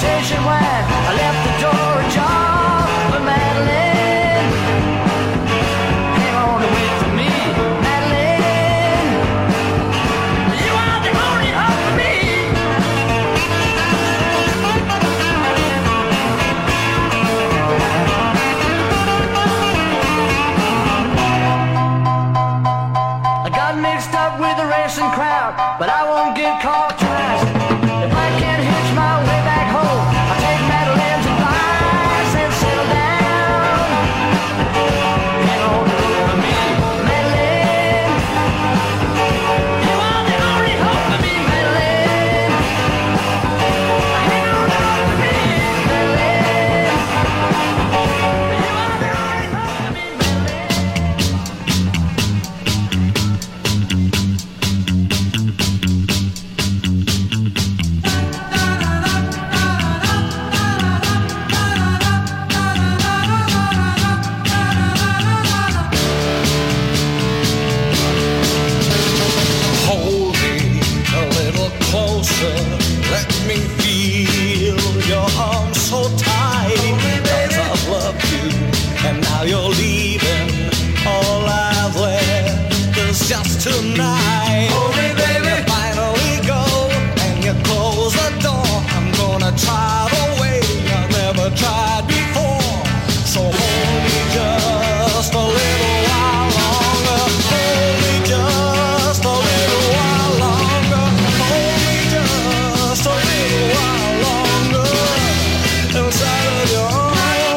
conversation when I left the door ajar. But Madeline came on to wait for me. Madeline, you are the only hope for me. I got mixed up with the racing crowd, but I won't get caught twice. If I can't hitch my way back home, I'll take Madeline's advice and settle down. Hang on to me, Madeline. You are the only hope for me, Madeline. Hang on to me, Madeline. You are the only hope for me, Hold me a little closer. Let me feel your arms so tight. 'Cause I've loved you, and now you're leaving. All I've left is just tonight. Hold me, baby. You finally go, and you close the door. I'm gonna try the way I've never tried before. So hold me just a little while longer. Hold me just a little while longer. Hold me just a little while longer. Inside of your arms.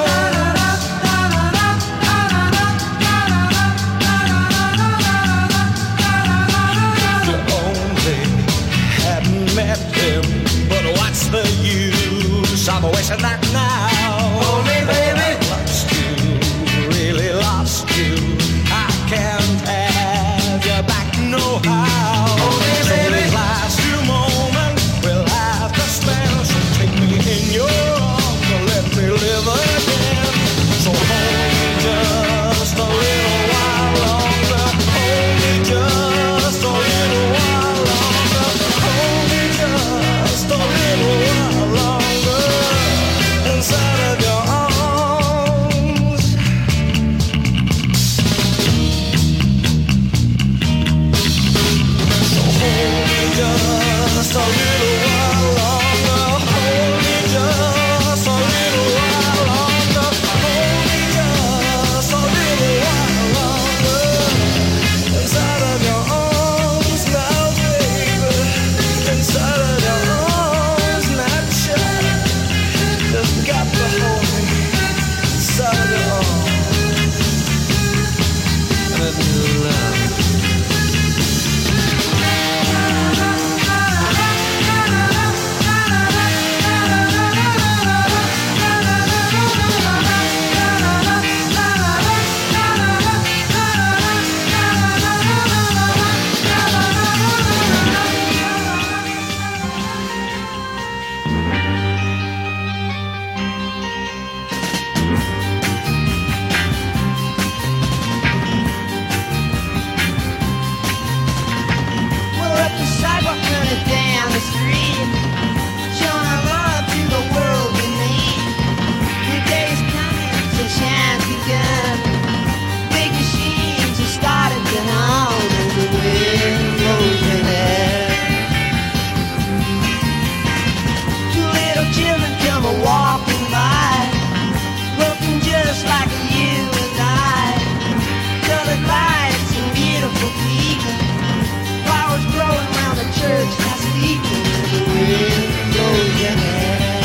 You only hadn't met him, but what's the use? I'm wishing that now. Hold me, baby. Lost you, really lost you. I can't have you back, no how. Hold me, baby. These last few moments we'll have to spend. So take me in your arms and let me live again. So hold me just a little while longer. Hold me just a little while longer. Hold me just a little while longer. Inside of your arms. So hold me just a little while longer. Hold me just a little while longer. Hold me just a little while longer. Inside of your arms now, baby. Inside of your arms, not shy. Just got to hold me inside of your arms. Let me love you. We're up the sidewalk, running down the street, showing our love to the world we meet. New day's coming, sunshine's begun. Big machines are starting to hum, and the wind blows ahead. Two little children come a walking by, looking just like you and I. Colored lights and beautiful people. Flowers growing around the church, not sleeping, and the wind blows your hair.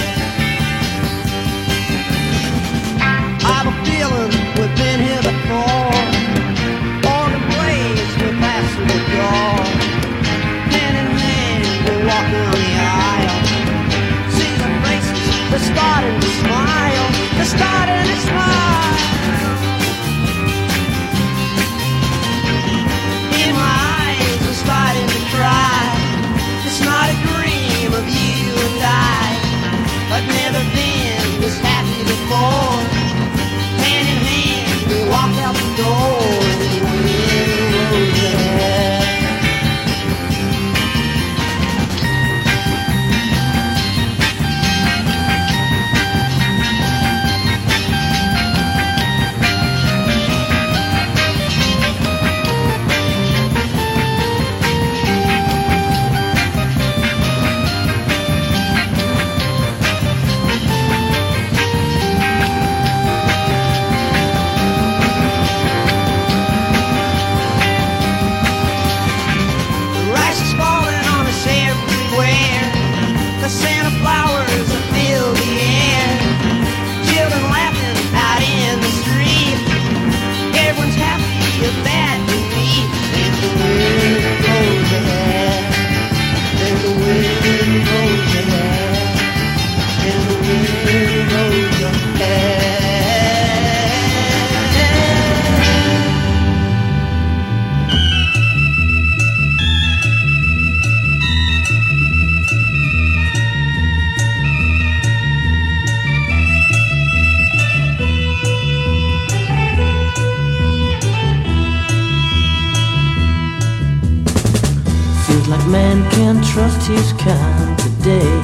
I've a feeling we've been here before. On the blaze, we're passing the door. Hand in hand, we're walking on the aisle. See the faces, they're starting to smile. They're starting to smile. In my eyes, I'm starting to cry. It's not a dream of you and I. I've never been this happy before. Hand in hand, we walk out the door, and the wind blows ahead. man can't trust his kind today.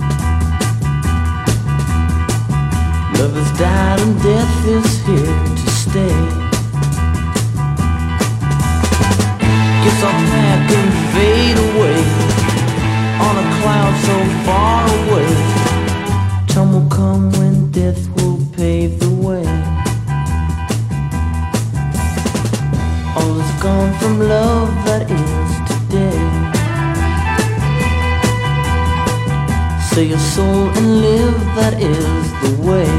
Love has died and death is here to stay. Guess I'll pack and fade away on a cloud so far away. Time will come when death will pave the way. All is gone from love that is today. Sell your soul and live, that is the way.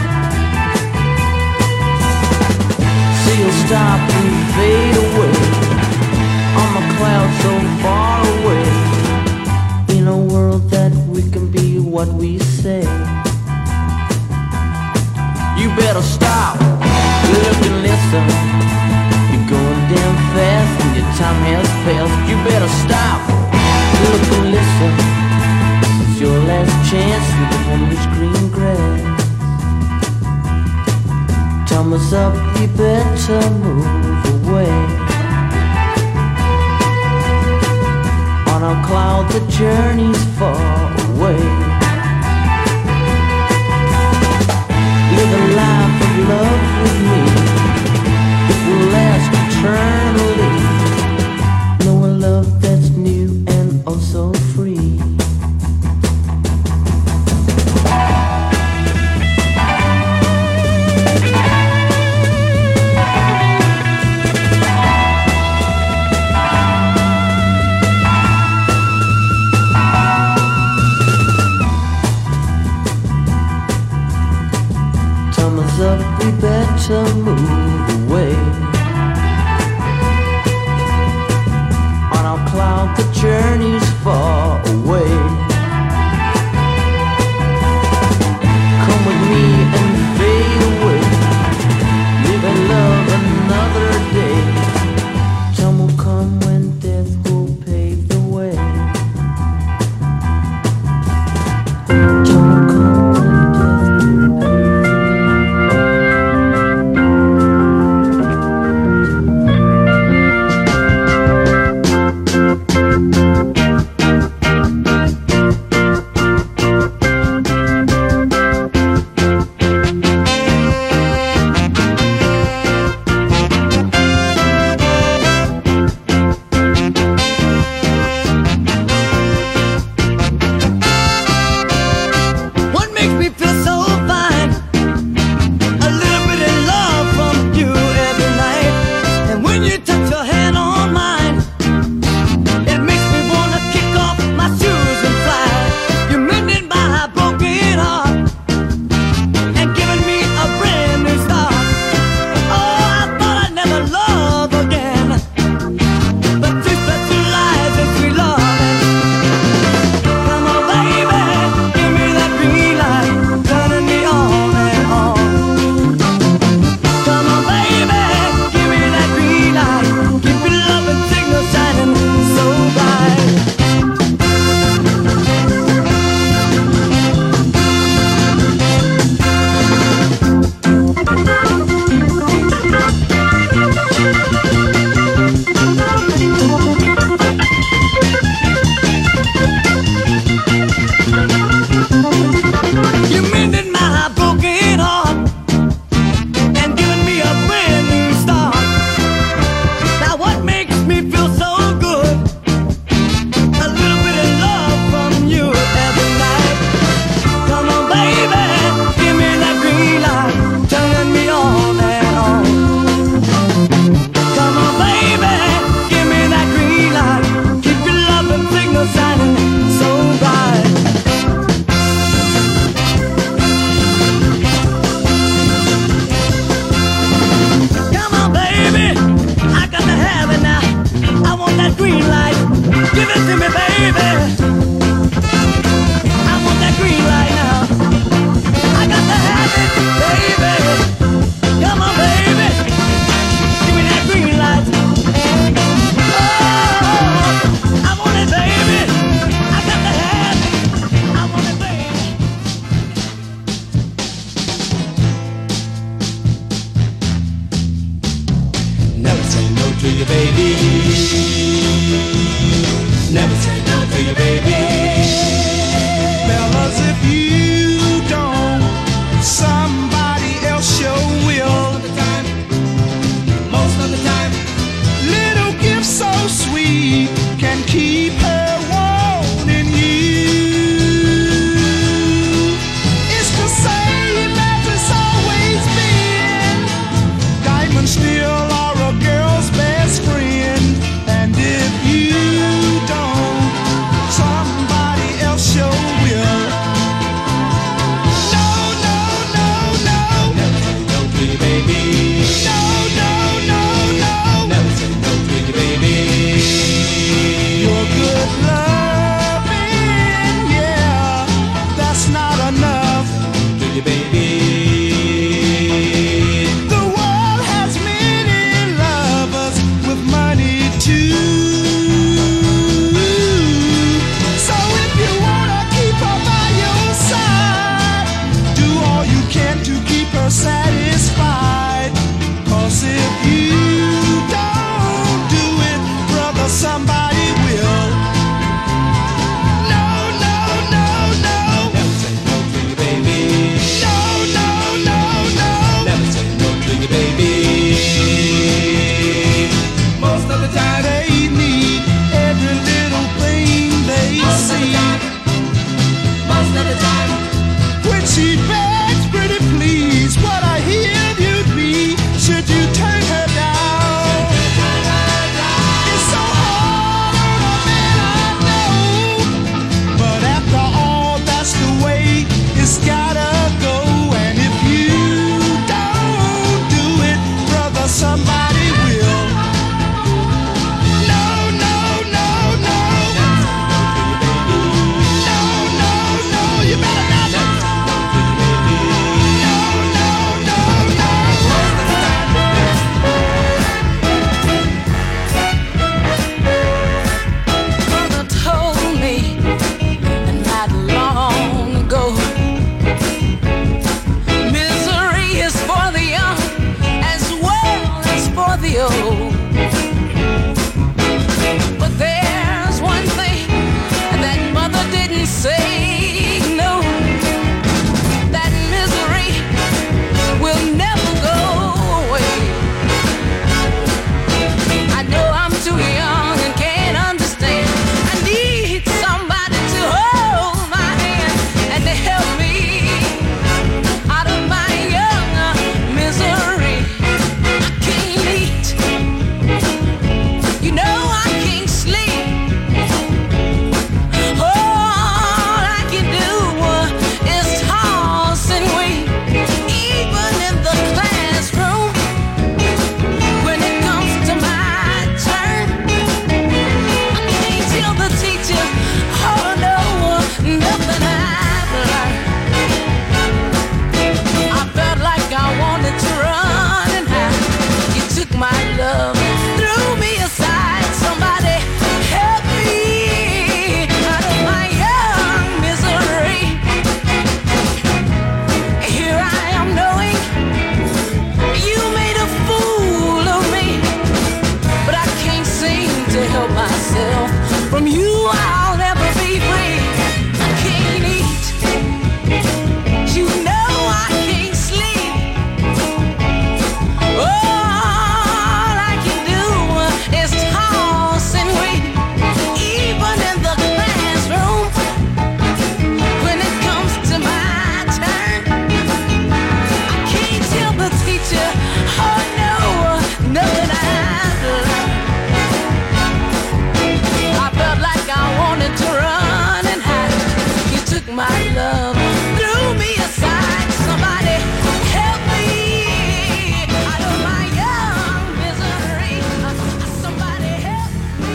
So you'll stop and fade away on the cloud so far away. In a world that we can be what we say. You better stop, look and listen. You're going down fast and your time has passed. You better stop, look and listen. This is your last chance with the one with green grass. Time is up, you better move away. On a cloud the journey's far away. Live a life of love with me. It will last eternally. Know a love that's new and also free. Up, we better move away. On our cloud the journey's far away. Come with me and fade away. Live and love another day. Time will come when death will pave the way. Time will come when death will pave the way. you, baby. The world has many lovers with money too. So if you wanna keep her by your side, do all you can to keep her satisfied. 'Cause if you don't do it, brother, somebody will. No, no, no, no. Never say no to you, baby. No, no, no, no. Never say no to you, baby. Most of the time they need every little thing they see. Most of the time when she begs, pretty please, what I hear you'd be, should you turn her down? It's so hard on a man, I know, but after all, that's the way it's gotta go. And if you don't do it, brother, somebody will. No, no, no, no. No, no, no, you better not. No, no, no, no. Mother told me not long ago, misery is for the young as well as for the old. But there's one thing that mother didn't say, no, that misery will never go away. I know I'm too young and can't understand. I need somebody to hold my hand and to help me out of my young misery. I can't eat, you know I can't sleep. All I can do is toss and wait, even in the classroom. When it comes to my turn, I can't tell the teacher, oh no, nothing I've learned. I felt like I wanted to run and hide. You took my love, threw me aside. Somebody help me out of my young misery. Here I am knowing you made a fool of me, but I can't seem to help myself. From you I'll never be free. I can't eat, you know I can't sleep. All I can do is toss and wait, even in the classroom. When it comes to my turn, I can't tell the teacher, oh no, nothing I've learned. I felt like I wanted to run and hide. You took my love, threw me aside. Somebody help me out of my young misery. Somebody help me.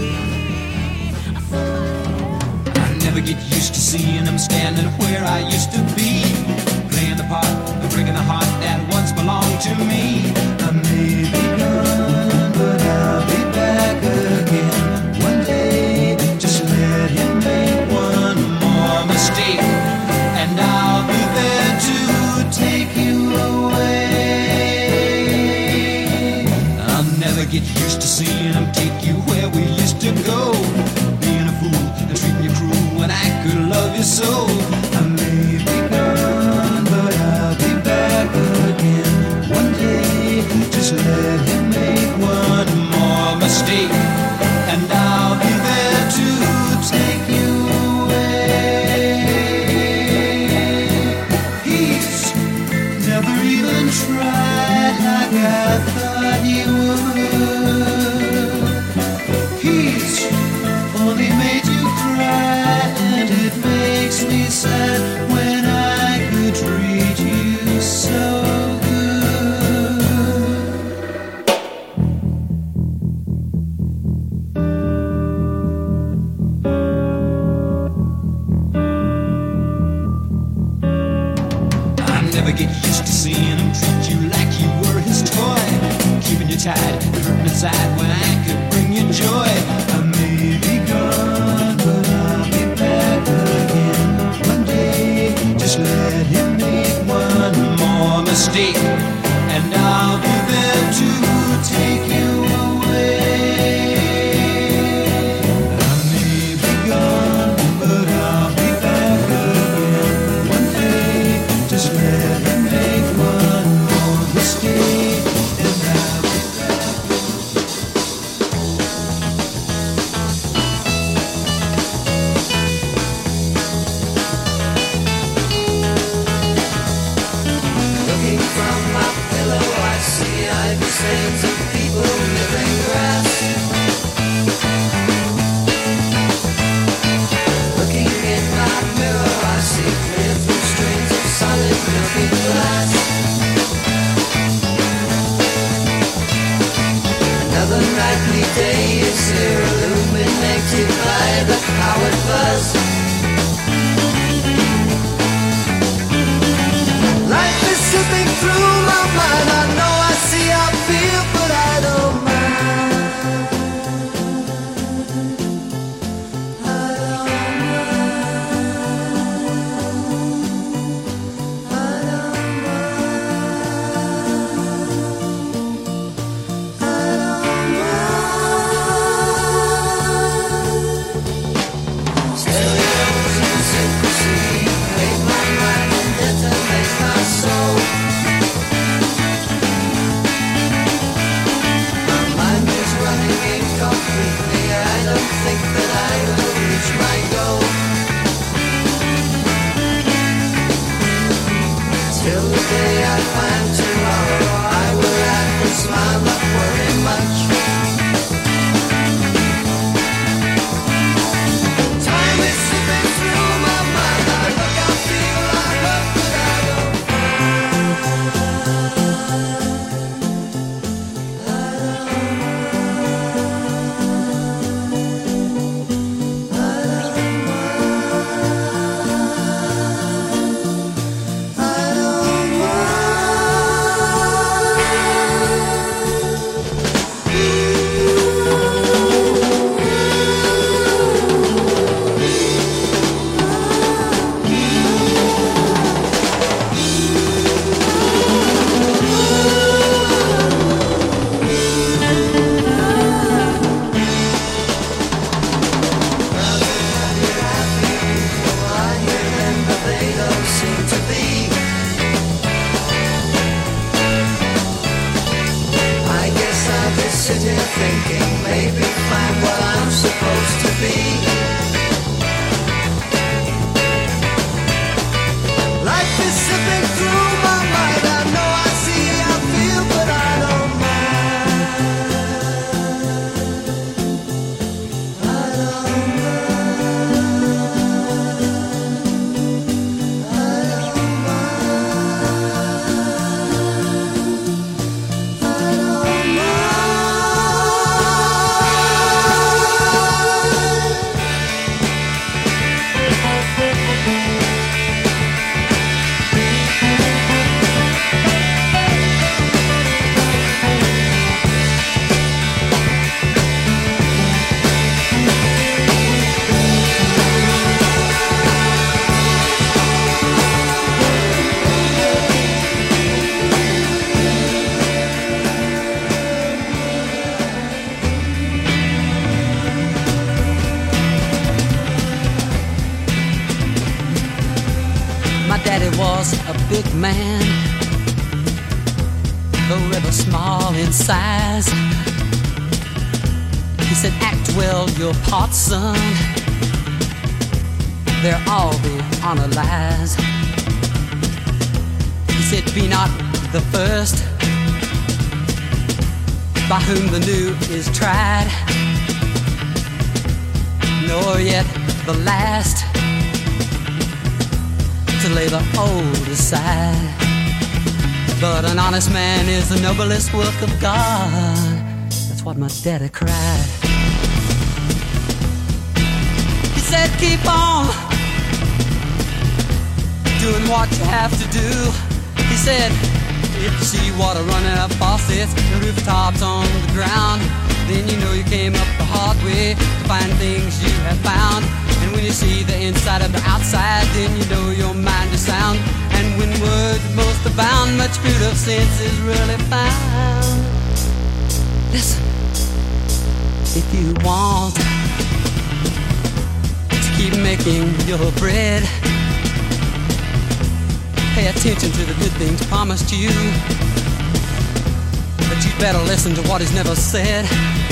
I never get used to seeing him standing where I used to be, playing the part of breaking the heart that once belonged to me. I may be gone, but I'll be back again one day. Just let him make one more mistake, and I'll be there to take you away. I'll never get used to seeing him take you where we used to go, being a fool and treating you cruel when I could love you so. I may be gone, but I'll be back again one day. Just let him make one more mistake, and I'll be there to take you away. He's never even tried like I thought he would. He's only made you cry, and it makes me sad when I could treat you so good. get used to seeing him treat you like you were his toy, keeping you tied, curtain aside when I could bring you joy. I may be gone, but I'll be back again one day. Just let him make one more mistake, and I'll be there to take you away. I may be gone, but I'll be back again one day. Just let him make one more mistake, and I'll be back. Looking from my pillow, I see ivy stains of people living grass. Looking in my mirror, I see clear through strings of solid milky glass. Another nightly day is here, illuminated by the coward buzz. Life is slipping through my mind. I know I see, I feel, but I don't mind. I don't mind. I don't mind. I don't mind. Stereos and secrecy make my mind and detonate my soul. My mind is running incompletely. I don't think that I will reach my goal. Till the day I find tomorrow, I will laugh and smile, not worry much. Time is slipping through my mind. I look, I feel, I hope, but I don't sitting thinking, maybe find what I'm supposed to be. Life is slipping through my mind. I know I see, I feel, but I don't mind. I don't mind. I don't mind. I don't mind. My daddy was a big man, though rather small in size. He said, act well your part, son. They're all the honor lies. He said, be not the first by whom the new is tried, nor yet the last to lay the old aside. But an honest man is the noblest work of God. That's what my daddy cried. He said, keep on doing what you have to do. He said, if you see water running up faucets, the rooftops on the ground, then you know you came up the hard way to find things you have found. And when you see the inside of the outside, then you know your mind is sound. And when words most abound, much fruit of sense is really found. Listen, if you want to keep making your bread, pay attention to the good things promised you, but you'd better listen to what is never said.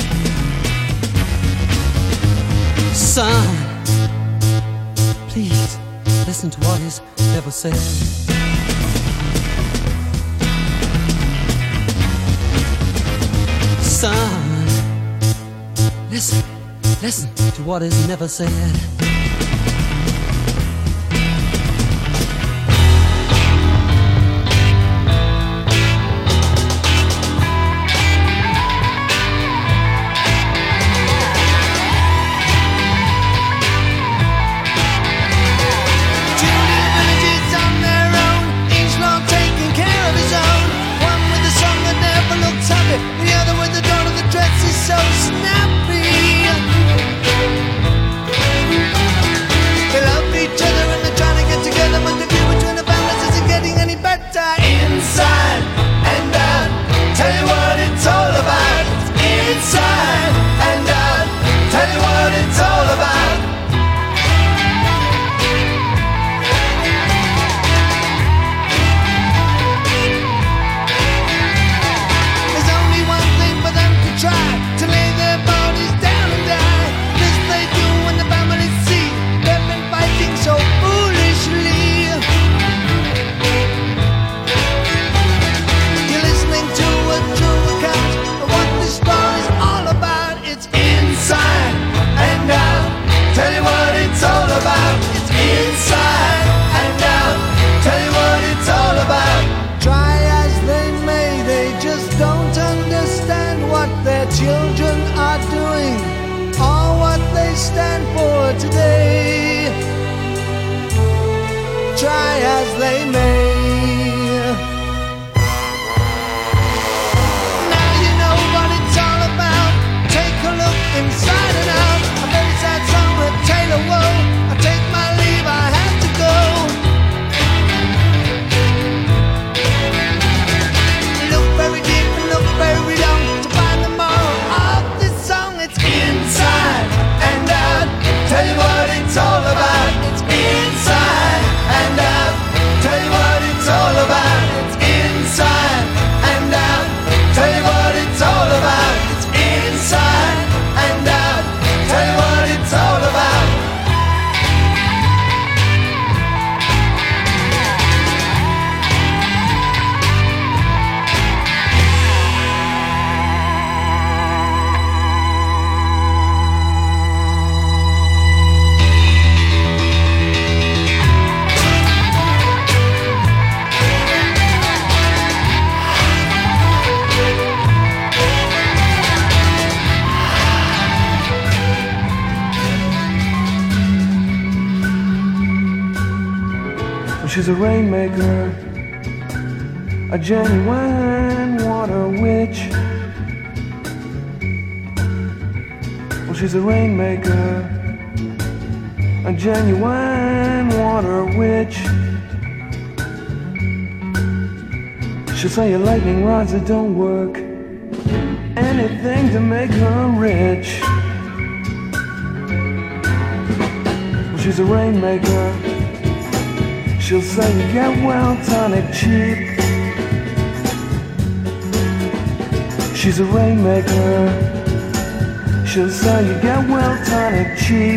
Son, please listen to what is never said. Son, listen to what is never said. So snappy. They love each other and they're trying to get together, but the view between the families isn't getting any better. Inside and out, tell you what it's all about. Inside and out, tell you what it's all about. There's only one thing for them to try, to lay their bodies down and die. This they do when the family see they've been fighting so foolishly. You're listening to a true account of what this story's all about. It's inside and out, tell you what it's all about. It's inside and out, tell you what it's all about. Try as they may, they just don't understand what their children are doing, or what they stand for today. Try as they may. Now you know what it's all about. Take a look inside and out. A very sad song, a tale of woe. I take my leave, I have to go. Look very deep and look very long to find the moral of this song. It's inside and out, tell you what it's all about. It's inside and out, tell you what it's all about. It's inside and out, tell you what it's all about. It's inside and out, tell you what it's all about. She's a rainmaker, a genuine water witch. Well, she's a rainmaker, a genuine water witch. She'll say your lightning rods that don't work, anything to make her rich. Well, she's a rainmaker. She'll say you get well tonic cheap. She's a rainmaker. She'll say you get well tonic cheap.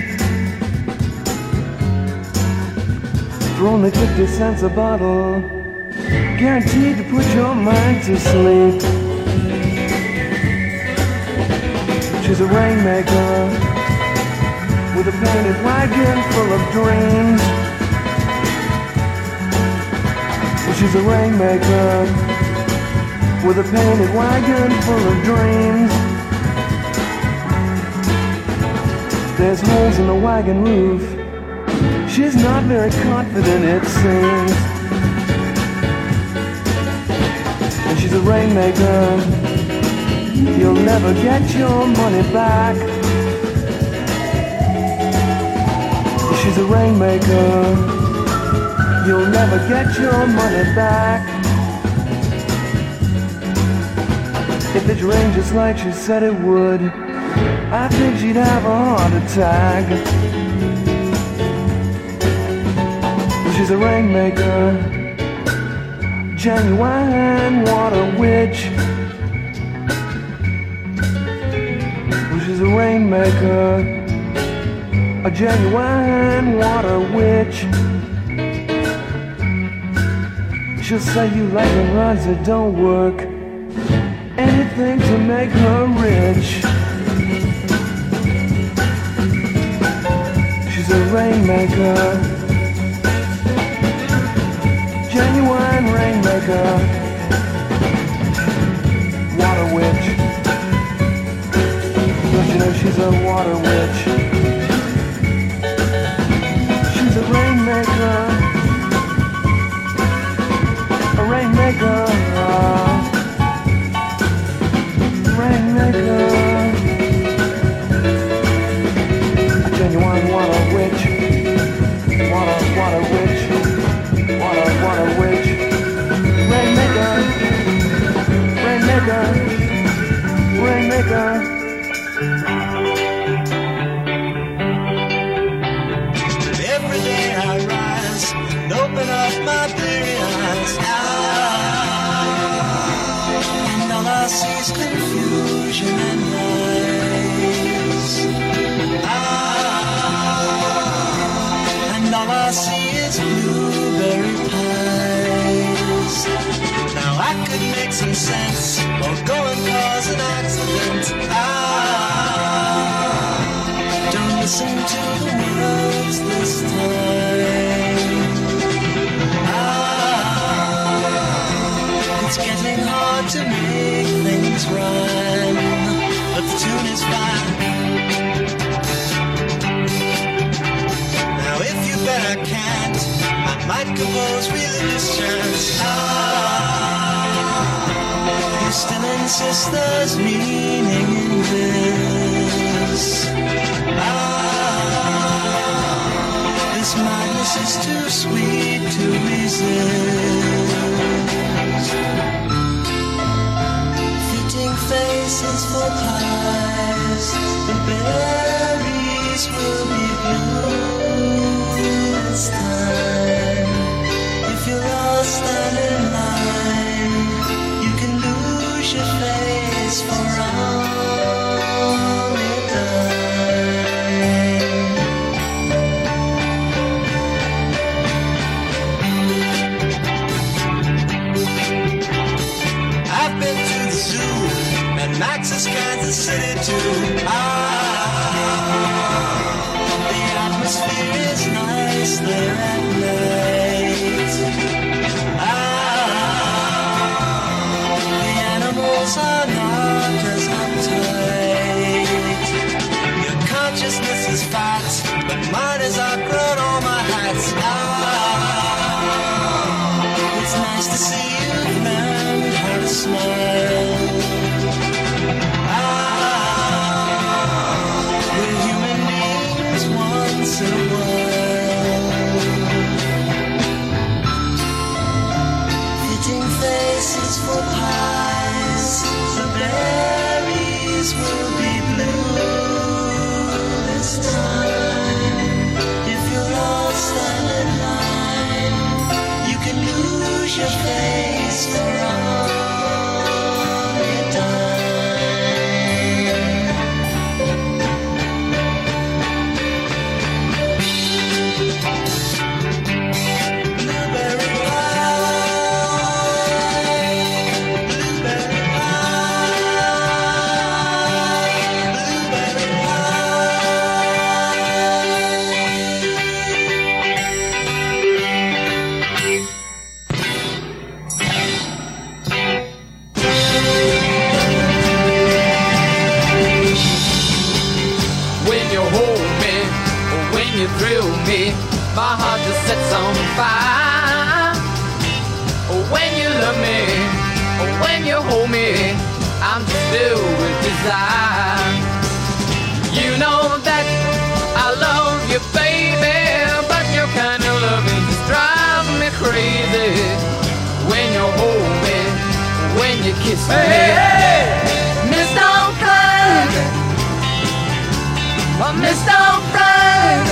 For only 50 cents a bottle, guaranteed to put your mind to sleep. She's a rainmaker with a painted wagon full of dreams. She's a rainmaker with a painted wagon full of dreams. There's holes in the wagon roof. She's not very confident, it seems. rainmaker. You'll never get your money back. She's a rainmaker. You'll never get your money back. If it rained just like she said it would, I think she'd have a heart attack. She's a rainmaker, genuine water witch. She's a rainmaker, a genuine water witch. She'll say you like the rods that don't work, anything to make her rich. She's a rainmaker, genuine rainmaker, water witch. Don't you know she's a water witch? She's a rainmaker, a rainmaker, rainmaker, a genuine water witch, water witch, water witch, rainmaker, rainmaker, rainmaker. Every day I rise and open up my bleary eyes, and all I see is confusion and lies. And all I see is blueberry pies. Now I could make some sense or go and cause an accident. Don't listen to the words this time. It's getting hard to make things rhyme, but the tune is fine. Now if you bet I can't, I might compose really this chance. You still insist there's meaning in this. This madness is too sweet to resist. Fitting faces for pies, the berries will be blue this time. If you're lost and in line, you can lose your face for all it does. I've been to the zoo and Max's Kansas City too. The atmosphere is nice there at night. The animals are not as uptight. Your consciousness is fat, but mine has outgrown all my hats. It's nice to see you've learned how to smile. We're human beings once in a while. Fitting faces for pies, the berries will be blue this time. If you're lost and in line, you can lose your face for all your time. Blueberry pie, blueberry pie, blueberry pie. hold me, I'm just filled with desire. You know that I love you, baby, but your kind of loving just drives me crazy. When you hold me, when you kiss me, Mr. Frank, oh, Mr. Frank.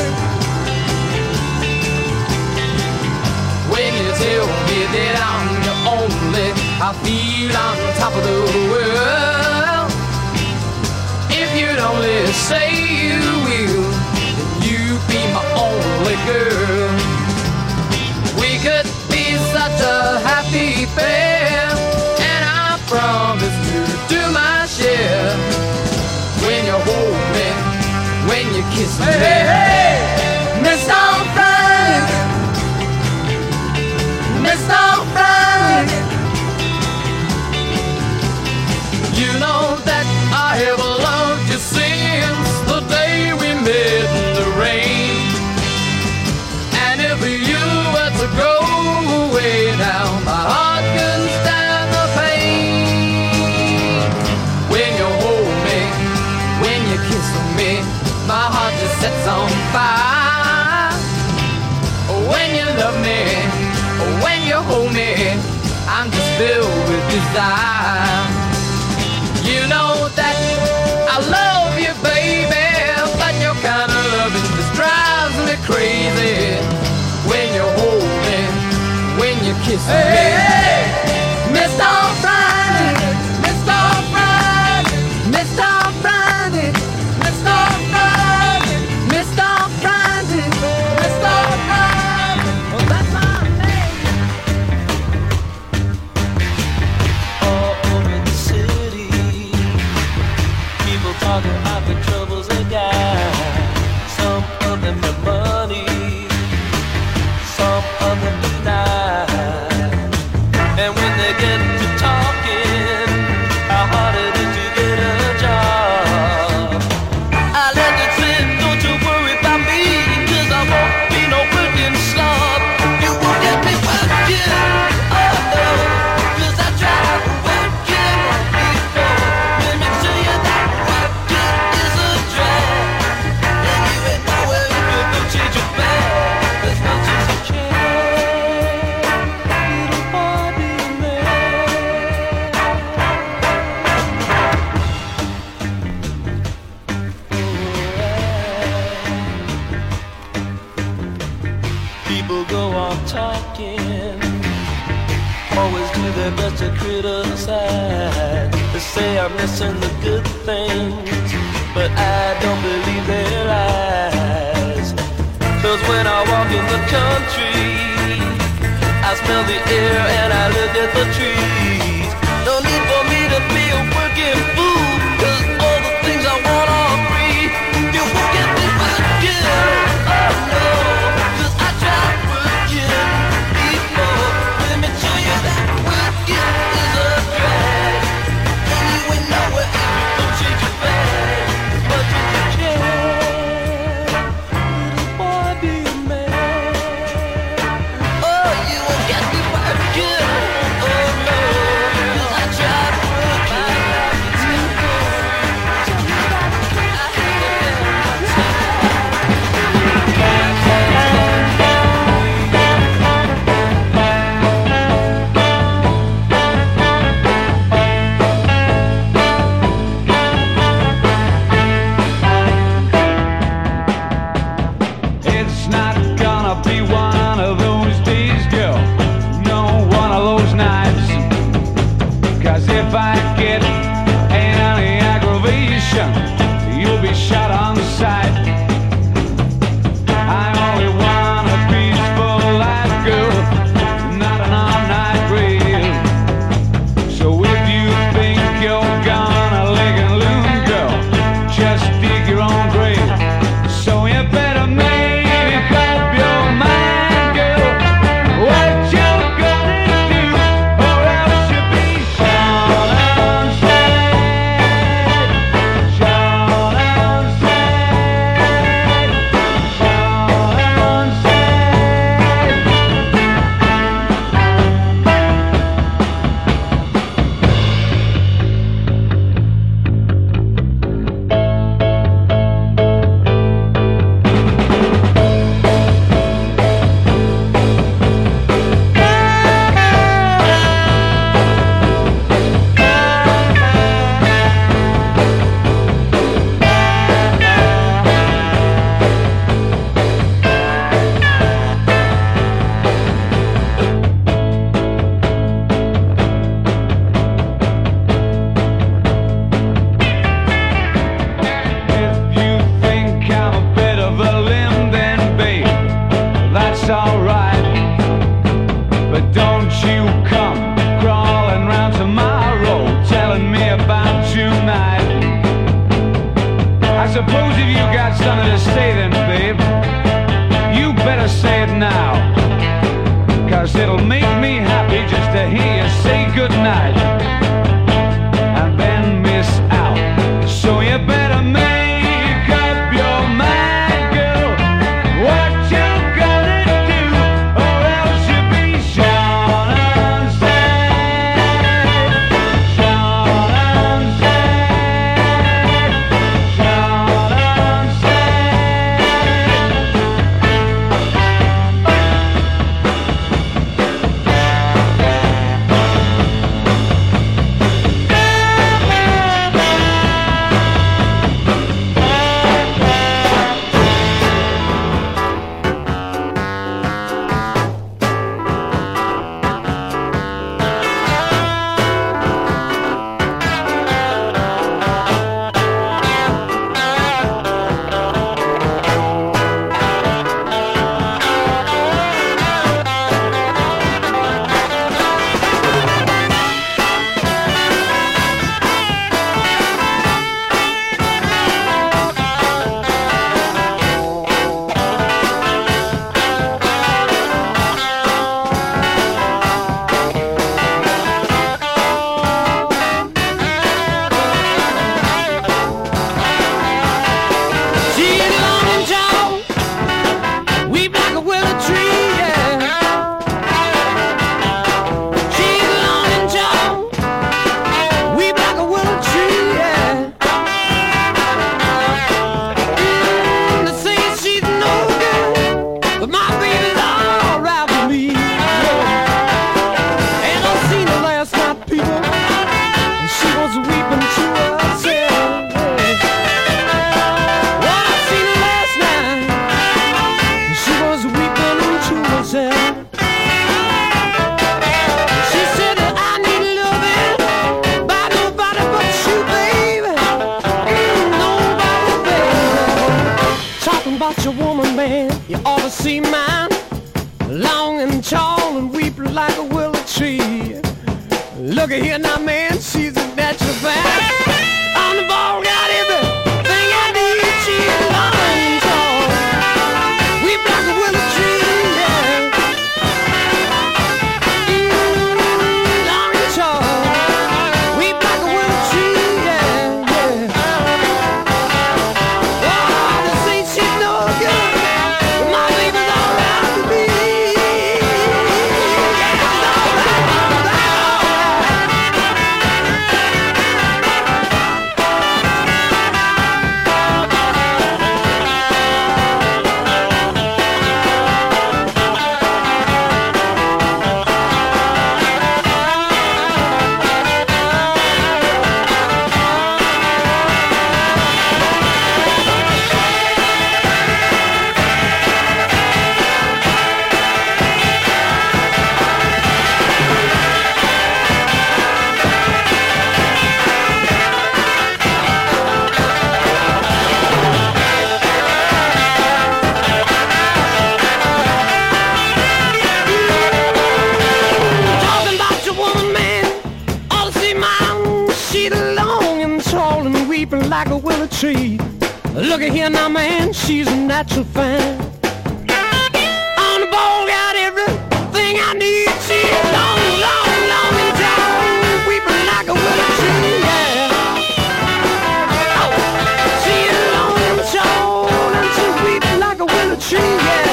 When you tell me that I'm your only, I feel on top of the world. If you'd only say you will, then you be my only girl. We could be such a happy pair, and I promise to do my share. When you hold me, when you kiss me, Mr. Frank, Mr. Frank. You know that I have loved you since the day we met in the rain. And if you were to go away now, my heart couldn't stand the pain. When you hold me, when you kiss me, my heart just sets on fire. When you love me, when you hold me, I'm just filled with desire. You know that I love you, baby, but your kind of loving just drives me crazy. When you hold me, when you kiss me, Mr. Friday, Mr. Friday, Mr. Friday, Mr. Friday, Mr. Friday, Mr. Friday. Well, that's my name. All over the city, people talking about the troubles they got. Some of them have money, some of them have not. And when they get to talking, how hard it is to get a job, I let them say, don't you worry about me, 'cause I won't be no working slob. You won't get me working, oh no, 'cause I tried working before. Let me tell you that working is a drag, and you ain't nowhere if you don't change your bag as much as you can. Little boy, be a man. People go on talking, always do their best to criticize. They say I'm missing the good things, but I don't believe their lies. 'Cause when I walk in the country, I smell the air and I look at the trees. No need for me to be a working fool, 'cause all the things I want are free. You won't get me working, oh no, 'cause I tried working before. Let me tell you that working is a drag, and you ain't nowhere if you don't change your bag as much as you can. Little boy, be a man. Oh, you won't get me working, oh no. But don't you come crawling round to my road telling me about tonight. I suppose if you got something to say then, babe, you better say it now. 'Cause it'll make me happy just to hear you say goodnight and then miss out. So you better make up your mind, girl, what you gonna do, or else you'll be shot on sight, shot on sight, shot on sight. Look at here now, man, she's a natural fact. On the ball, got everything I need. She's long and tall. We block a willow tree, yeah. Long and tall. We block a willow tree, yeah, yeah. Oh, they say she's no good, but my baby's all right to me. Yeah, she's all right. Like a willow tree. Look at here now, man, she's a natural fan. On the ball, got everything I need. She's long, long, long and tall, weeping like a willow tree, yeah. Oh, she's long and tall, and she's weeping like a willow tree, yeah.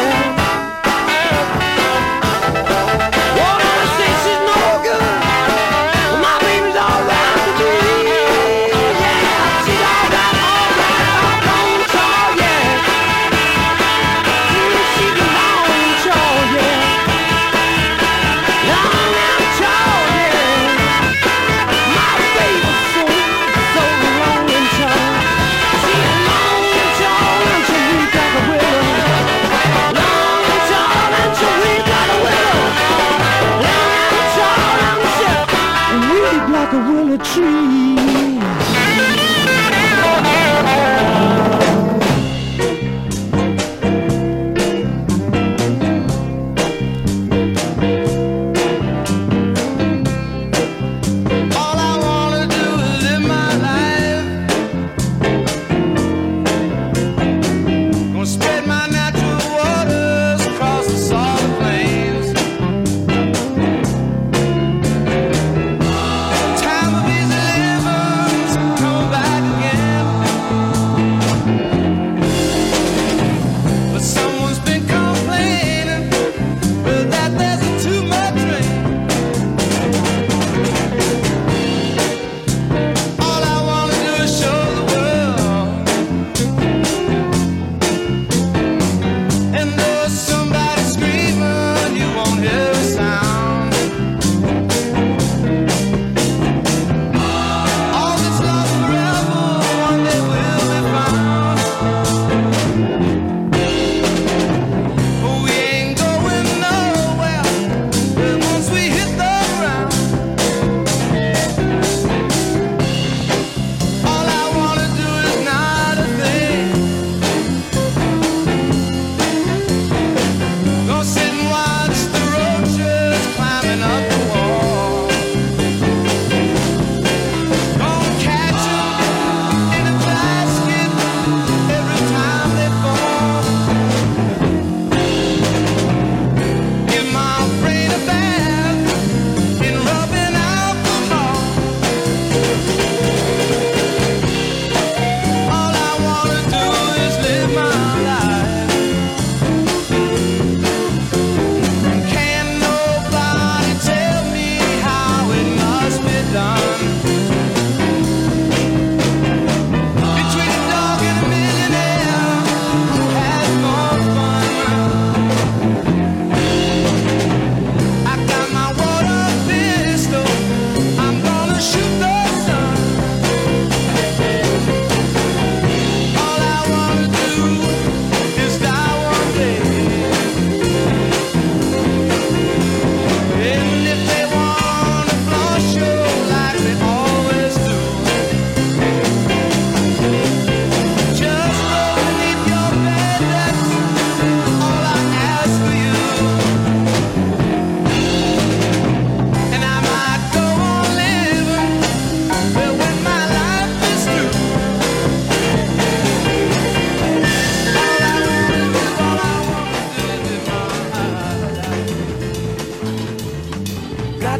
Oh, I say she's no good, but my baby's all right to me.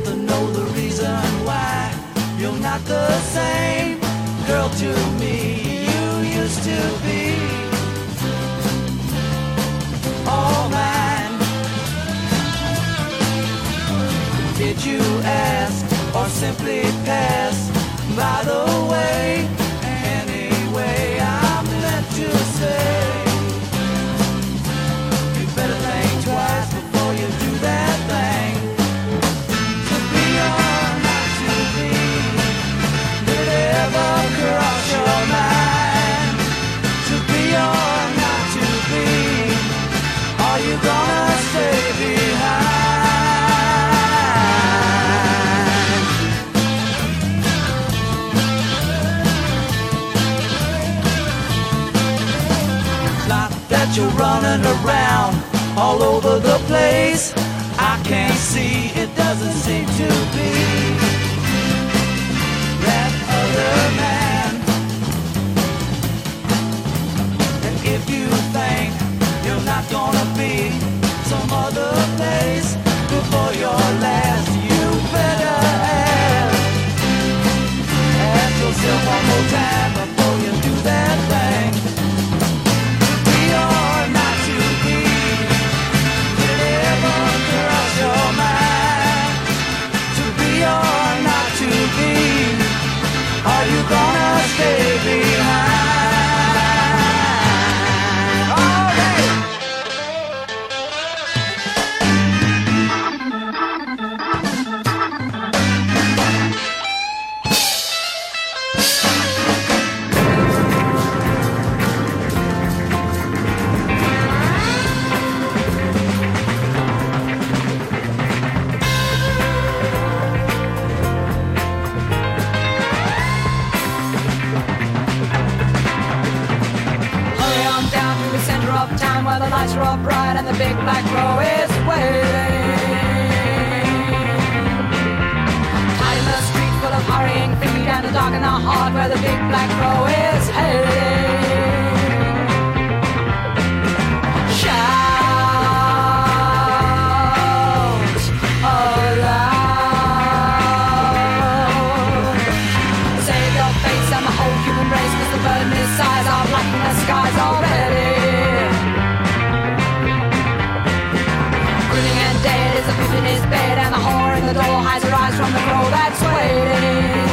to know the reason why you're not the same girl to me you used to be. All mine. Did you ask or simply pass by the way? Anyway, I'm meant to say you better think twice before you do that thing. To be or not to be, did it ever cross your mind? To be or not to be, are you gonna stay behind? Not that you're running around all over the place. I can't see, it doesn't seem to be that other man. And if you think you're not gonna be some other place before your last, you better ask yourself one more time before you do that thing. To be or not to be, did it ever cross your mind? To be or not to be, are you gonna stay behind? Hurry on down to the center of town where the lights are all bright and the big black crow is waiting. Tied in the street full of hurrying feet and a dog in the heart where the big black crow is heading. Shout aloud. Save your face and the whole human race, 'cause the bird in his size are blacking the skies already. Grinning and dead is a pimp in his bed, and the whore in the door hides her eyes from the crow that's waiting.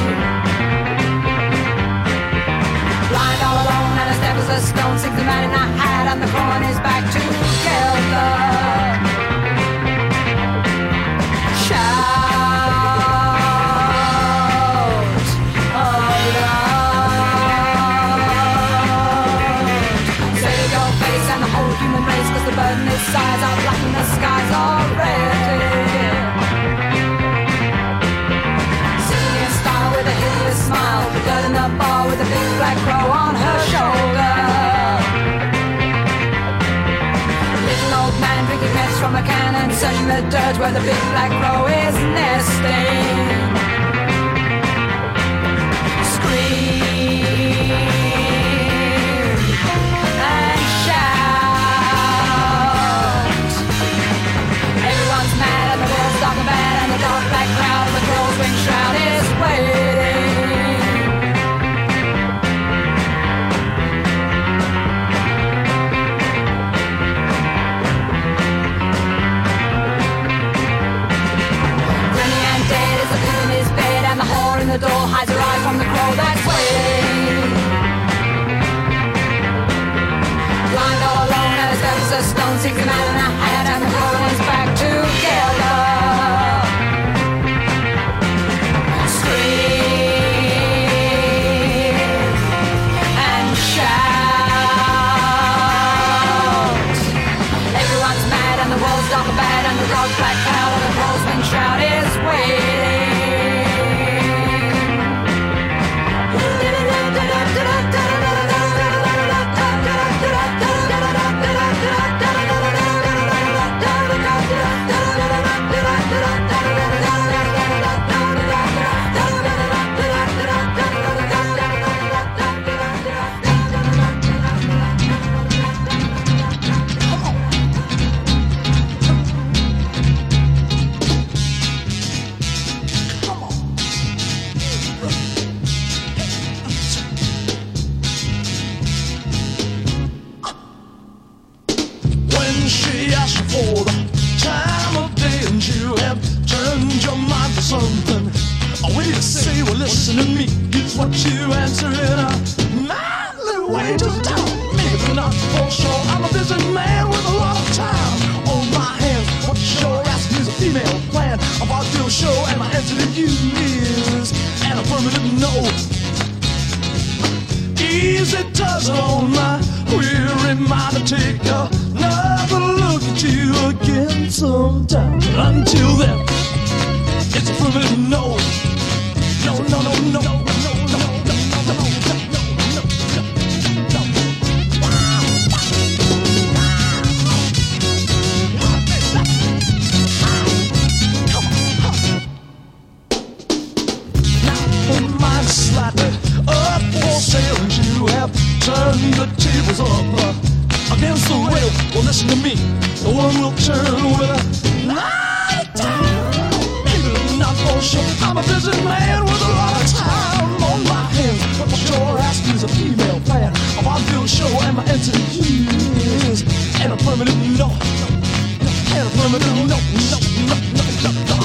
Blind all alone and as deaf as a stone sings the man in a hat and the crow on his back together. Shout aloud. Save your face and the whole human race, 'cause the bird in his size are blacking the skies already. Singing in style with a hideous smile, the girl in the bar with a big black crow on her shoulder. Little old man drinking mess from a can and searching the dirt where the big black crow is nesting. Scream and shout. Everyone's mad and the world's dark and bad and the dark black crowd of the crow's wing shroud is waiting. Grinning and dead is the pig in his bed and the whore in the door hides her eyes from the crow that's waiting. Blind all alone and as deaf as a stone sings the man in a hat and the crow on his back together. Scream and shout. Everyone's mad and the world's dark and bad and the dark black cloud of the crow's wing shroud is waiting. listen to me, here's what you answer in a manly way. Just tell me, maybe not for sure. I'm a busy man with a lot of time on my hands. What you're asking is a female plan of our real show, and my answer to you is an affirmative no. Easy does on my weary mind to take another look at you again sometime. But until then, it's affirmative no. No, no, no, no, no, no, no, no, no, no, no, no, no. Now my slightly up for sale, and you have turned the tables up against the rail. Well, listen to me, the one will turn with a night time. Maybe not for sure. I'm a busy man with a lot of time on my hands. But what you're asking is a female plan of our real show, and my answer to you is an affirmative no. An affirmative no, no, no, no, no, no.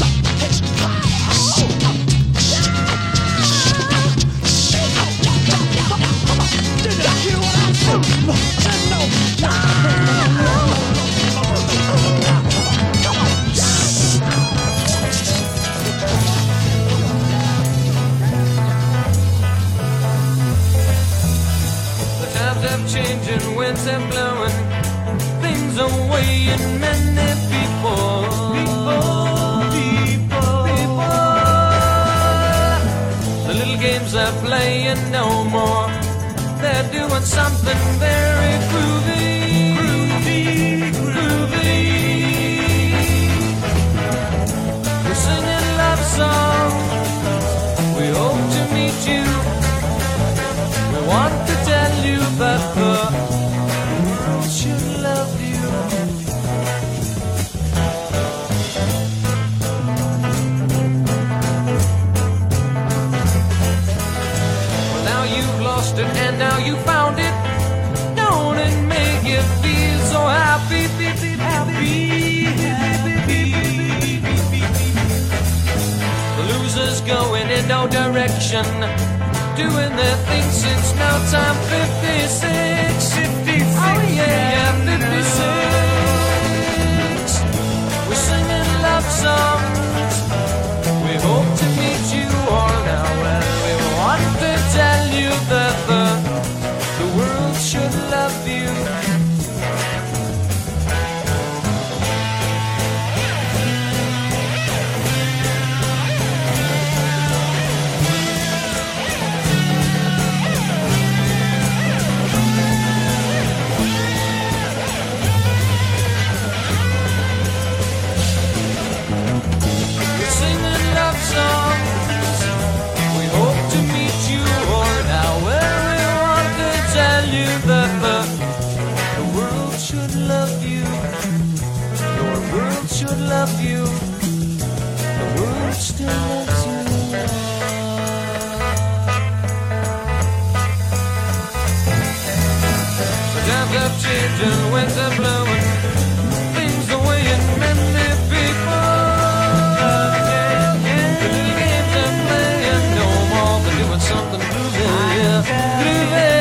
Changing, winds are blowing, things are weighing many people. The little games they're playing no more. They're doing something very groovy. We're singing love songs. We hope to meet you. We want to tell you that the world should love you. Well, now you've lost it and now you found it. Don't it make you feel so happy? The losers going in no direction, doing their thing since now time 56. Oh yeah, 56. We're singing love songs. We hope to meet you all now, and we want to tell you that the world should love you. Should love you. The world still loves you. The times have changed and winds are blowing, things are weighing many people. The little games they're playing no more. They're doing something groovy, yeah. Groovy.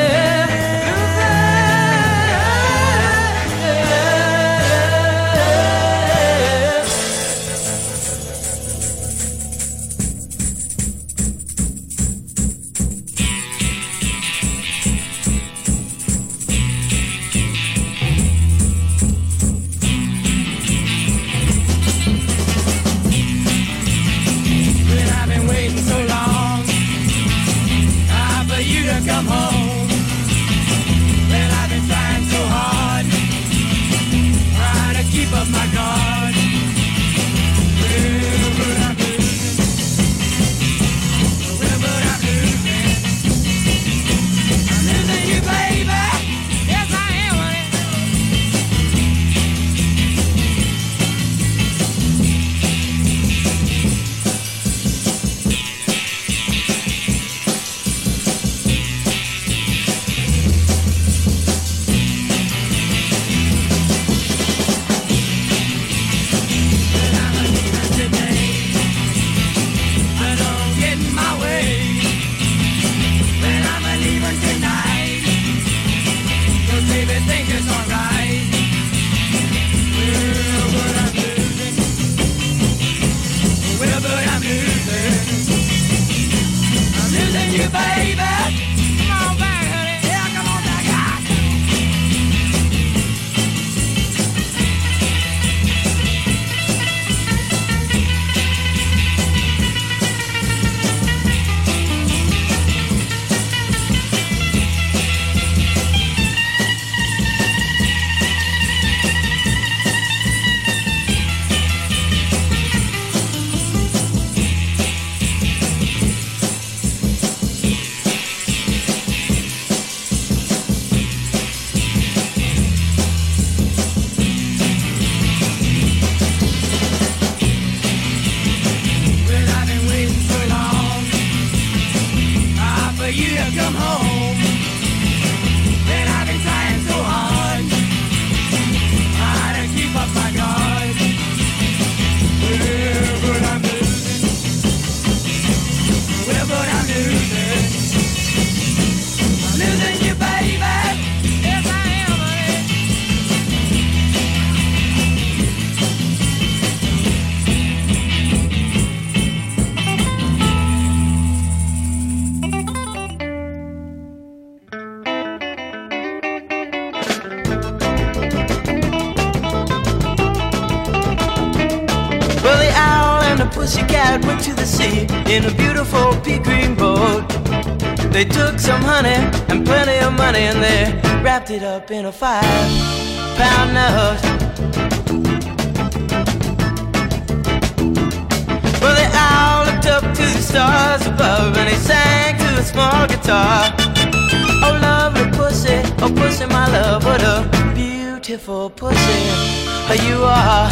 cat went to the sea in a beautiful pea green boat. They took some honey and plenty of money, and they wrapped it up in a 5-pound note. Well, the owl looked up to the stars above, and he sang to a small guitar. Oh, lovely pussy, oh pussy, my love, what a beautiful pussy you are.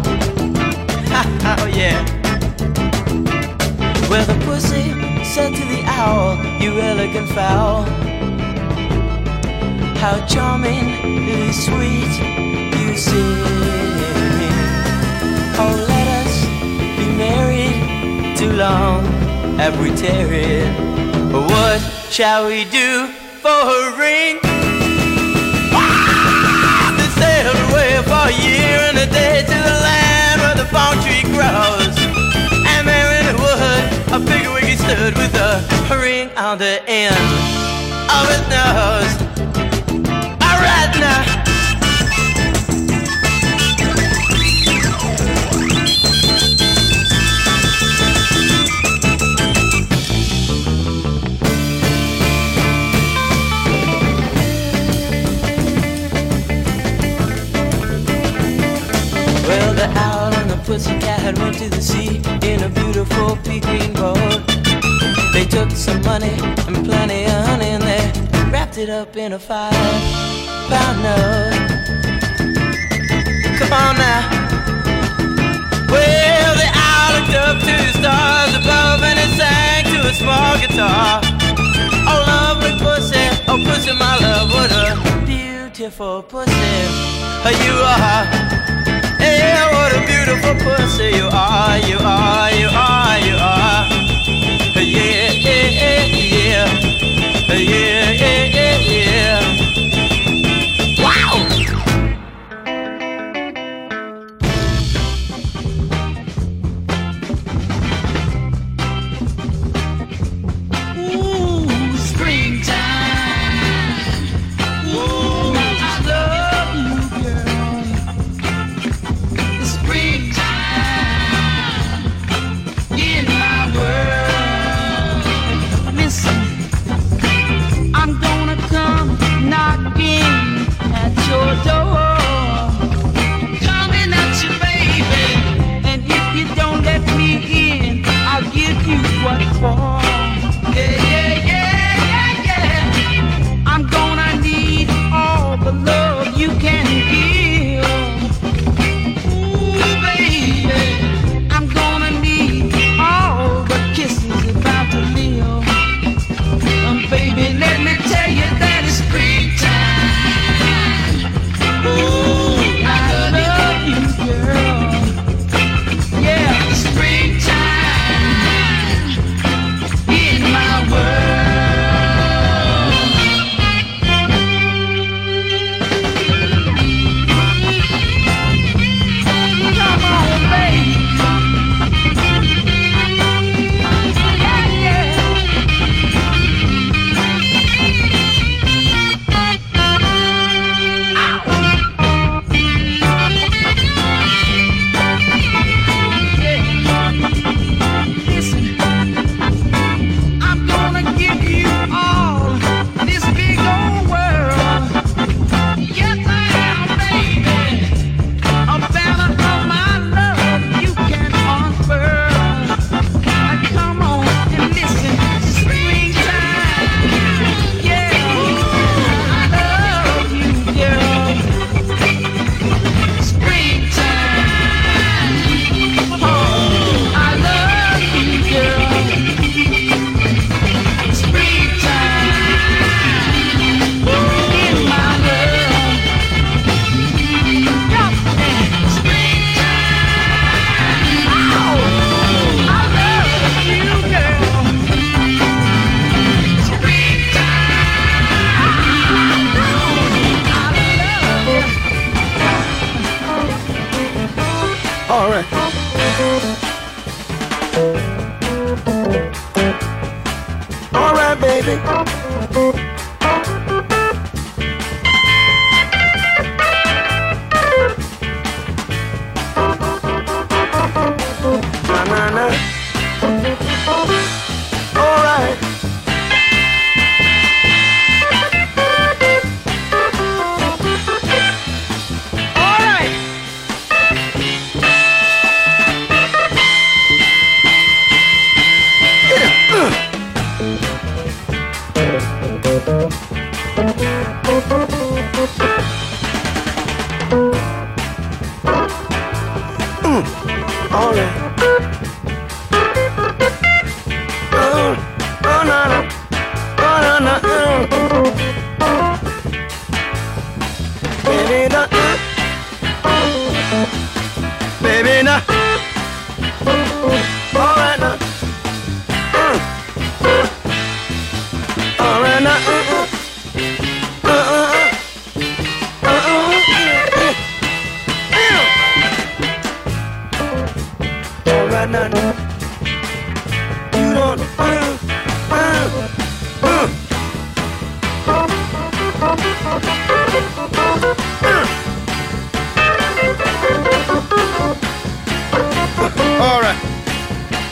Oh yeah. Well, the pussy said to the owl, you elegant fowl, how charmingly sweet you sing. Oh, let us be married, too long have we tarried. What shall we do for a ring? They sailed away for a year and a day to the land where the palm tree grows. And there in the wood a big wiggy stood with a ring on the end of his nose. Alright now. Well, the owl and the pussycat went to the sea in a beautiful pea green boat. They took some money and plenty of honey, and they wrapped it up in a 5-pound note. Come on now. Well, the owl looked up to the stars above, and it sang to a small guitar. Oh, lovely pussy, oh pussy, my love, what a beautiful pussy you are. Yeah, what a beautiful pussy you are, you are, you are, you are. Yeah, yeah, yeah, yeah, yeah, yeah, yeah. Wow! Ooh, springtime. Ooh, I love you, girl. Springtime in my world. Listen, I'm gonna come knocking at your door, coming at you, baby. And if you don't let me in, I'll give you what for. Yeah, yeah, yeah, yeah, yeah. I'm gonna need all the love you can give. I'm gonna need all the kisses about to live. Baby, let me tell you that it's springtime. Ooh, I love you, girl. Yeah, springtime in my Come on, baby. Yeah, yeah. Listen, I'm gonna give you all this big old world. Yes, I am, baby. A banner of my love you can unfurl. Come on and listen, springtime. Yeah, I love you, girl. Springtime. Oh, I love you, girl. Springtime in my world. Yeah. Springtime. Oh, I love you, girl. Springtime. I love you. All right. All right, baby. Na na na.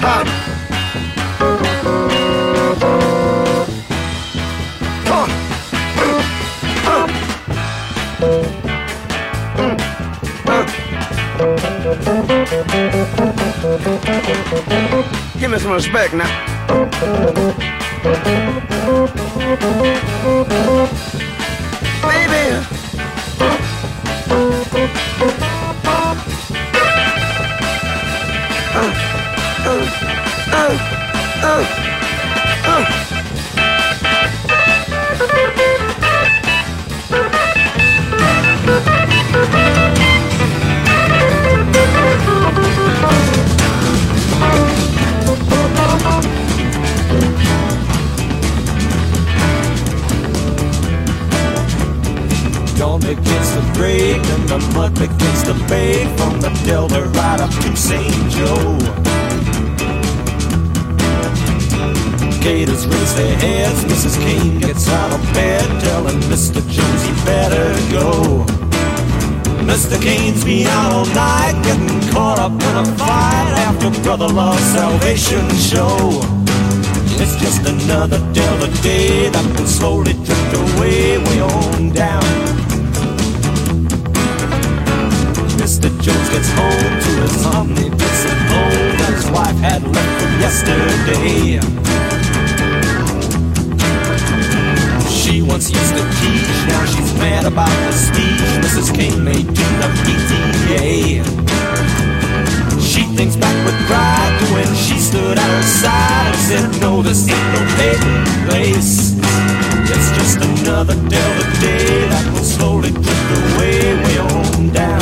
Give me some respect now. Baby. Dawn begins to break and the mud begins to bake from the Delta right up to St. Joe. Gators raise their heads, Mrs. Kane gets out of bed, telling Mr. Jones he better go. Mr. Kane's been out all night, getting caught up in a fight after Brother Love's Salvation show. It's just another Delta day that will slowly drift away, way on down. Mr. Jones gets home to his omnibus home that his wife had left from yesterday. She once used to teach, now she's mad about the speech Mrs. Kane made to the PTA. She thinks back with pride to when she stood at her side and said, no, this ain't no paper place. It's just another Delta day that will slowly drift away, way on down.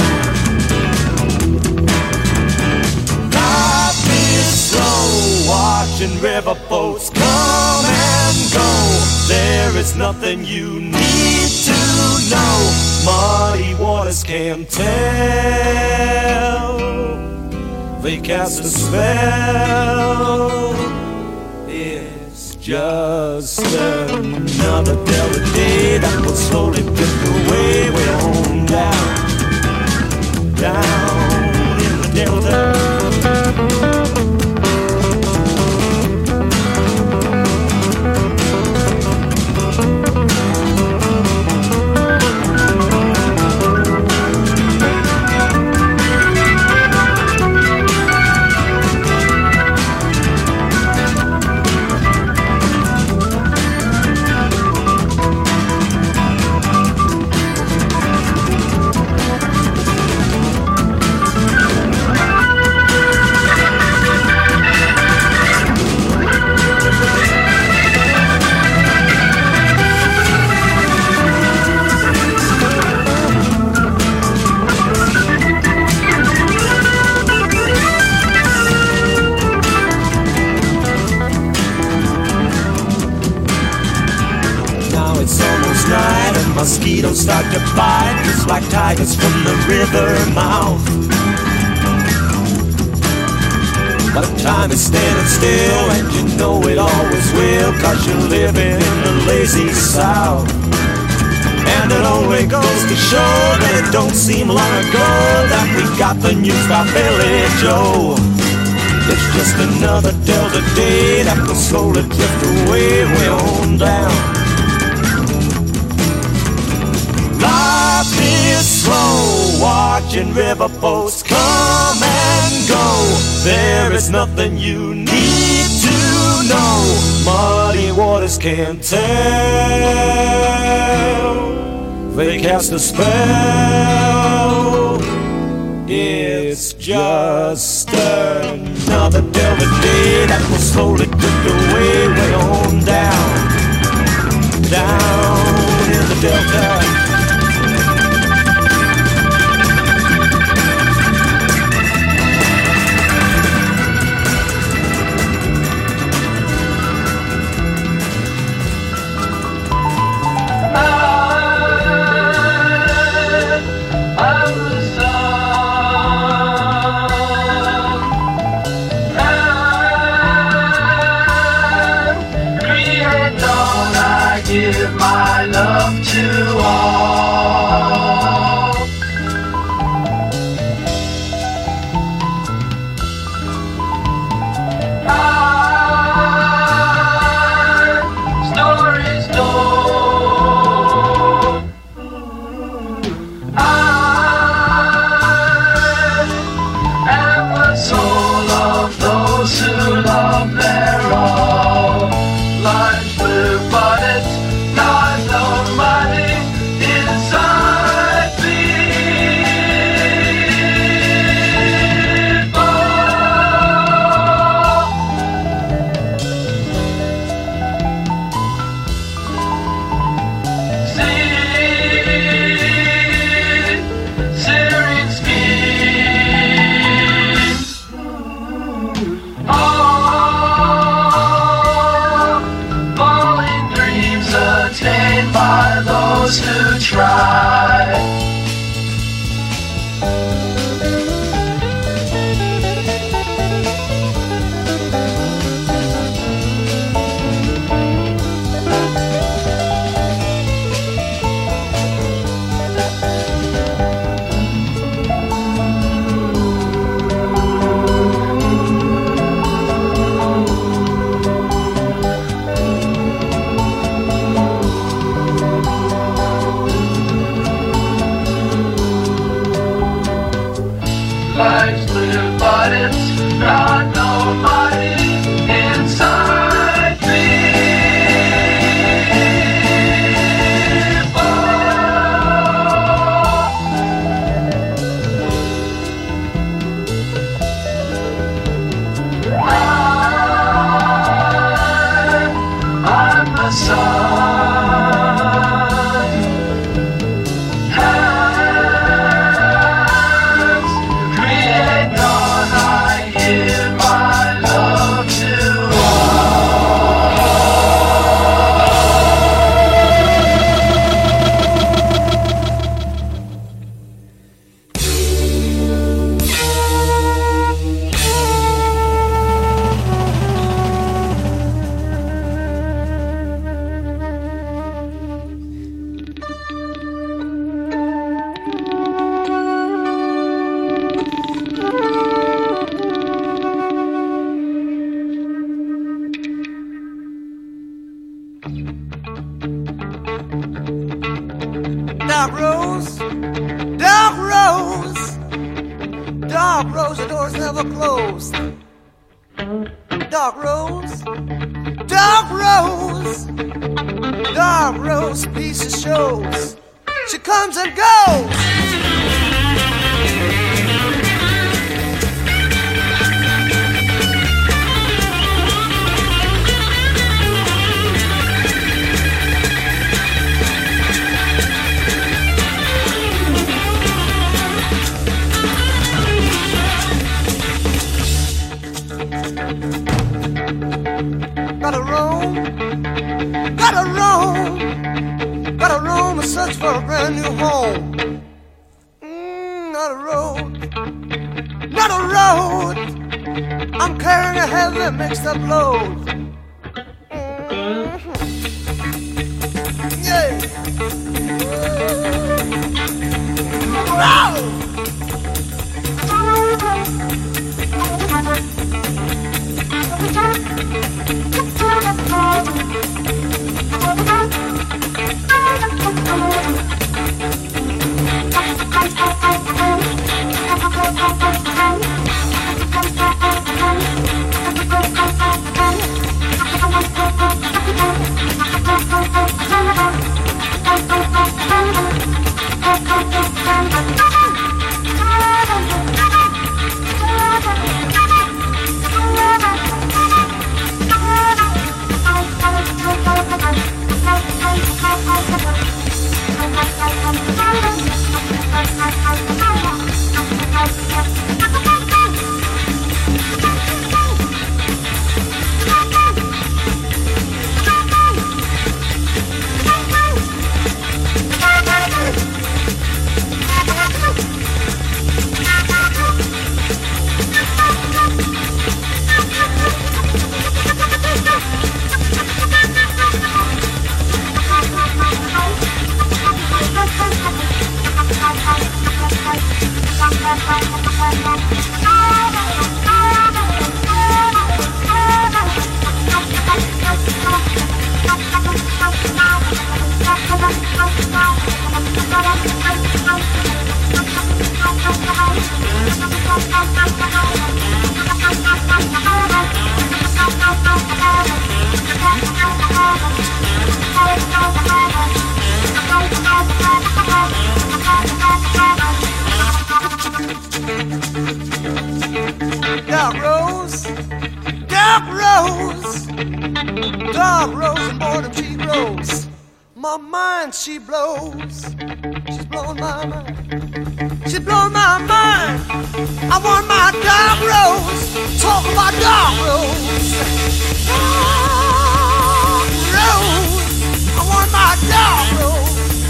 Life is slow, watching river boats come and go. There is nothing you need to know. Muddy waters can't tell. They cast a spell. It's just another Delta day that will slowly drift away, way on down, down in the Delta. Mosquitoes start to bite just like tigers from the river mouth. But time is standing still and you know it always will, 'cause you're living in the lazy South. And it only goes to show that it don't seem long ago that we got the news by Billy Joe. It's just another Delta day that will slowly drift away, way on down. Life is slow, watching river boats come and go. There is nothing you need to know. Muddy waters can't tell. They cast a spell. It's just another Delta day that will slowly drift away, way on down, down in the Delta. Give my love to all. Dark rose, dark rose, dark rose, the door's never closed. Dark rose, dark rose, dark rose, piece of shows. She comes and goes. Gotta roam, gotta roam, gotta roam and search for a brand new home. Not a road, not a road. I'm carrying a heavy mixed up load. Yeah. Road. Dark rose, dark rose, dark rose and boredom she grows. My mind she blows, she's blowing my mind, she's blowing my mind. I want my dark rose, talk about dark rose, dark rose. I want my dark rose.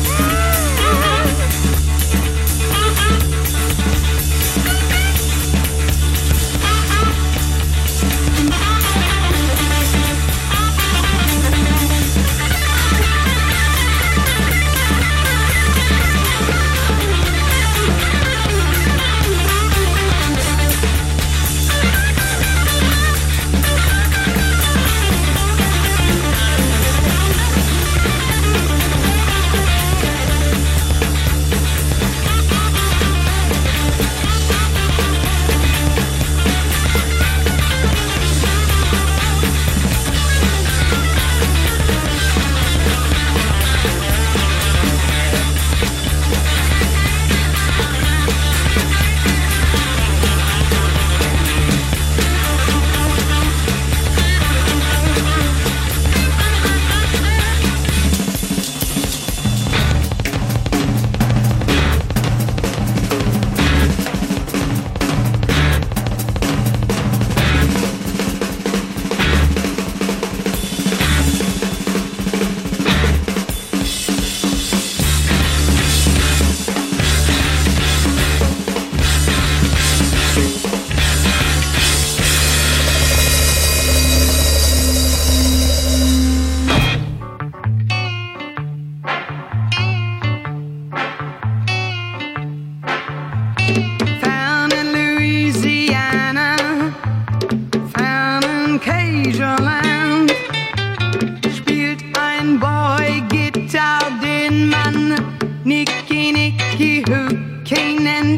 Cajunland spielt ein Boy Gitarre, den man Nick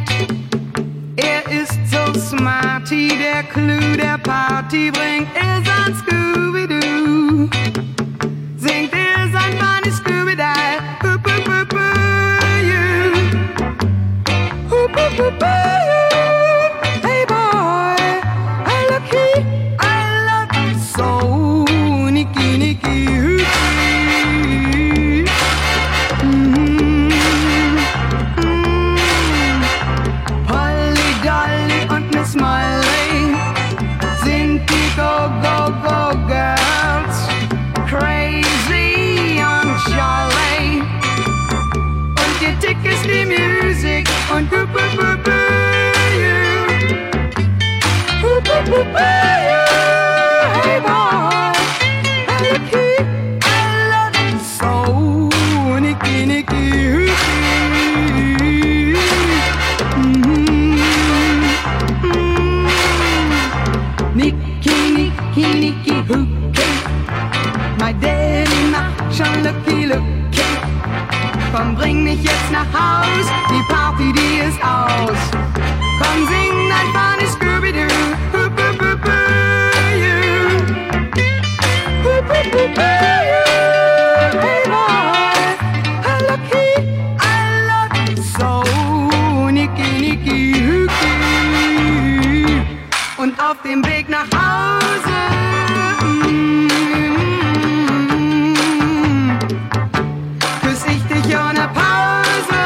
Er ist so smarty, der Clou der Party bringt er sein Scooby-Doo. Singt er sein funny Scooby-Doo. Hey boy, I lucky, I love you so. Nicky, Nicky, Polly, Dolly und Miss Molly sind die Go-Go-Go-Girls. Crazy und jolly. Und ihr Tick ist die Musik und hey boy, Nicky, I love you so. Nicky, Nicky, Nicky, Nicky, Nicky, Hooky. My Daddy macht schon Looky, Looky. Komm, bring mich jetzt nach Haus, die Party, die ist aus. Komm, sing ein funny Scooby-Doo. Hey boy, I lucky, I love you so. Nicky, Nicky, Hooky. Und auf dem Weg nach Hause küss ich dich ohne Pause.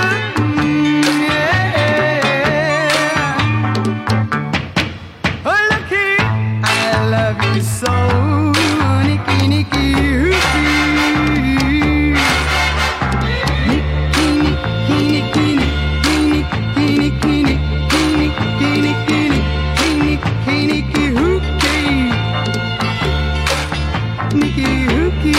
Yeah. Oh lucky, I love you so. Nicky, Nicky, Hooky. Nicky, Nicky, Nicky, Nicky, Nicky, Nicky, Nicky, Nicky, Nicky, Nicky, Hooky. Nicky, Hooky.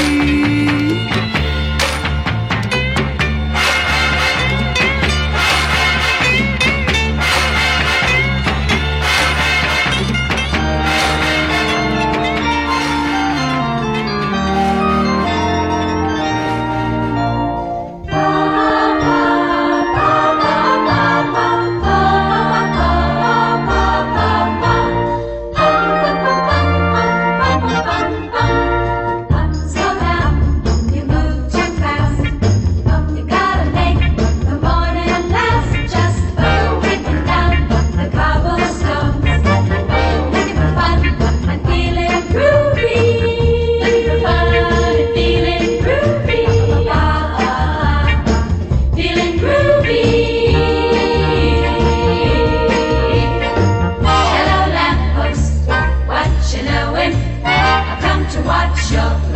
Watch your